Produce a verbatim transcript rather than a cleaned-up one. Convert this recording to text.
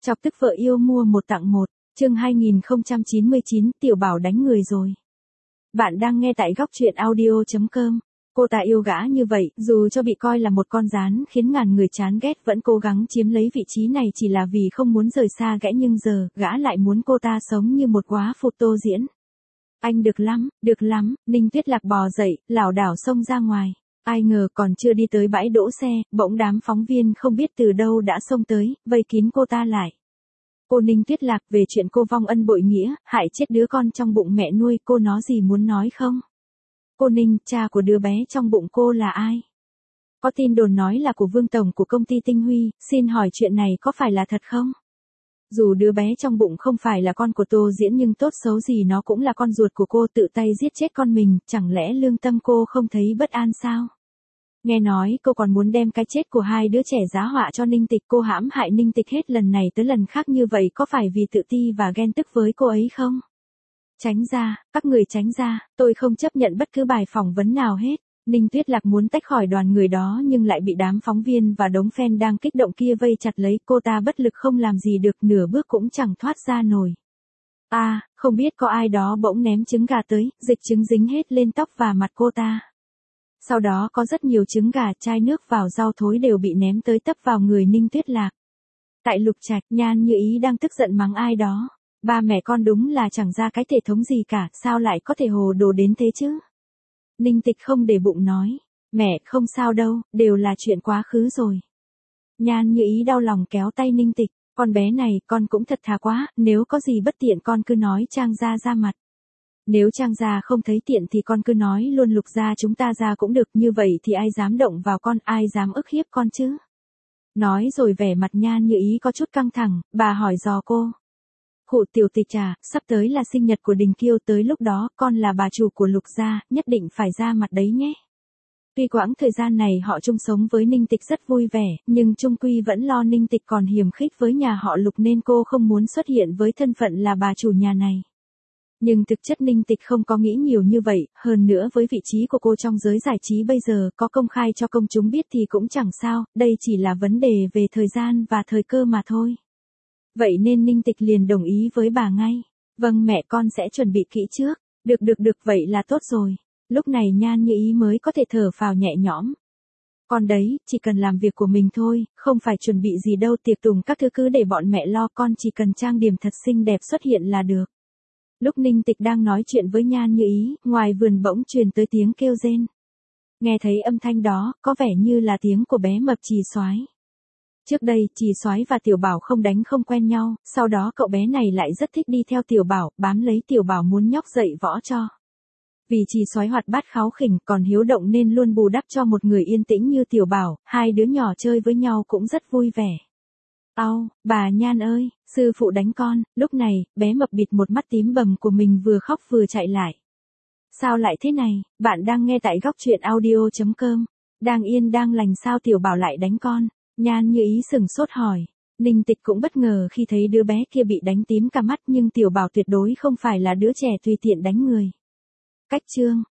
Chọc tức vợ yêu mua một tặng một, chương hai nghìn không trăm chín mươi chín, Tiểu Bảo đánh người rồi. Bạn đang nghe tại góc truyện audio chấm com. Cô ta yêu gã như vậy, dù cho bị coi là một con gián khiến ngàn người chán ghét vẫn cố gắng chiếm lấy vị trí này chỉ là vì không muốn rời xa gã, nhưng giờ, gã lại muốn cô ta sống như một quá phụ tô diễn. Anh được lắm, được lắm, Ninh Tuyết Lạc bò dậy, lảo đảo xông ra ngoài. Ai ngờ còn chưa đi tới bãi đỗ xe, bỗng đám phóng viên không biết từ đâu đã xông tới, vây kín cô ta lại. Cô Ninh Tuyết Lạc, về chuyện cô vong ân bội nghĩa, hại chết đứa con trong bụng mẹ nuôi, cô nó gì muốn nói không? Cô Ninh, cha của đứa bé trong bụng cô là ai? Có tin đồn nói là của Vương Tổng của công ty Tinh Huy, xin hỏi chuyện này có phải là thật không? Dù đứa bé trong bụng không phải là con của Tô Diễn nhưng tốt xấu gì nó cũng là con ruột của cô, tự tay giết chết con mình, chẳng lẽ lương tâm cô không thấy bất an sao? Nghe nói cô còn muốn đem cái chết của hai đứa trẻ giá họa cho Ninh Tịch, cô hãm hại Ninh Tịch hết lần này tới lần khác như vậy, có phải vì tự ti và ghen tức với cô ấy không? Tránh ra, các người tránh ra, tôi không chấp nhận bất cứ bài phỏng vấn nào hết. Ninh Tuyết Lạc muốn tách khỏi đoàn người đó nhưng lại bị đám phóng viên và đống fan đang kích động kia vây chặt lấy, cô ta bất lực không làm gì được, nửa bước cũng chẳng thoát ra nổi. À, không biết có ai đó bỗng ném trứng gà tới, dịch trứng dính hết lên tóc và mặt cô ta. Sau đó có rất nhiều trứng gà, chai nước vào rau thối đều bị ném tới tấp vào người Ninh Tuyết Lạc. Tại Lục Trạch, Nhan Như Ý đang tức giận mắng ai đó. Ba mẹ con đúng là chẳng ra cái thể thống gì cả, sao lại có thể hồ đồ đến thế chứ? Ninh Tịch không để bụng nói, mẹ không sao đâu, đều là chuyện quá khứ rồi. Nhan Như Ý đau lòng kéo tay Ninh Tịch, con bé này, con cũng thật thà quá, nếu có gì bất tiện con cứ nói Trang gia ra mặt. Nếu Trang gia không thấy tiện thì con cứ nói luôn Lục gia chúng ta ra cũng được, như vậy thì ai dám động vào con, ai dám ức hiếp con chứ? Nói rồi vẻ mặt Nhan Như Ý có chút căng thẳng, bà hỏi dò cô. Khụ Tiểu Tịch à, sắp tới là sinh nhật của Đình Kiêu, tới lúc đó con là bà chủ của Lục gia, nhất định phải ra mặt đấy nhé. Tuy quãng thời gian này họ chung sống với Ninh Tịch rất vui vẻ, nhưng chung quy vẫn lo Ninh Tịch còn hiềm khích với nhà họ Lục nên cô không muốn xuất hiện với thân phận là bà chủ nhà này. Nhưng thực chất Ninh Tịch không có nghĩ nhiều như vậy, hơn nữa với vị trí của cô trong giới giải trí bây giờ, có công khai cho công chúng biết thì cũng chẳng sao, đây chỉ là vấn đề về thời gian và thời cơ mà thôi. Vậy nên Ninh Tịch liền đồng ý với bà ngay. Vâng mẹ, con sẽ chuẩn bị kỹ trước. Được được được, vậy là tốt rồi. Lúc này Nhan Như Ý mới có thể thở phào nhẹ nhõm. Con đấy, chỉ cần làm việc của mình thôi, không phải chuẩn bị gì đâu, tiệc tùng các thứ cứ để bọn mẹ lo, con chỉ cần trang điểm thật xinh đẹp xuất hiện là được. Lúc Ninh Tịch đang nói chuyện với Nhan Như Ý, ngoài vườn bỗng truyền tới tiếng kêu rên. Nghe thấy âm thanh đó, có vẻ như là tiếng của bé mập Chì Soái. Trước đây, Chì Soái và Tiểu Bảo không đánh không quen nhau, sau đó cậu bé này lại rất thích đi theo Tiểu Bảo, bám lấy Tiểu Bảo muốn nhóc dậy võ cho. Vì Chì Soái hoạt bát kháu khỉnh, còn hiếu động nên luôn bù đắp cho một người yên tĩnh như Tiểu Bảo, hai đứa nhỏ chơi với nhau cũng rất vui vẻ. Au, bà Nhan ơi, sư phụ đánh con. Lúc này, bé mập bịt một mắt tím bầm của mình vừa khóc vừa chạy lại. Sao lại thế này, bạn đang nghe tại góc truyện audio chấm com. Đang yên đang lành sao Tiểu Bảo lại đánh con? Nhan Như Ý sừng sốt hỏi. Ninh Tịch cũng bất ngờ khi thấy đứa bé kia bị đánh tím cả mắt, nhưng Tiểu Bảo tuyệt đối không phải là đứa trẻ tùy tiện đánh người. Cách chương,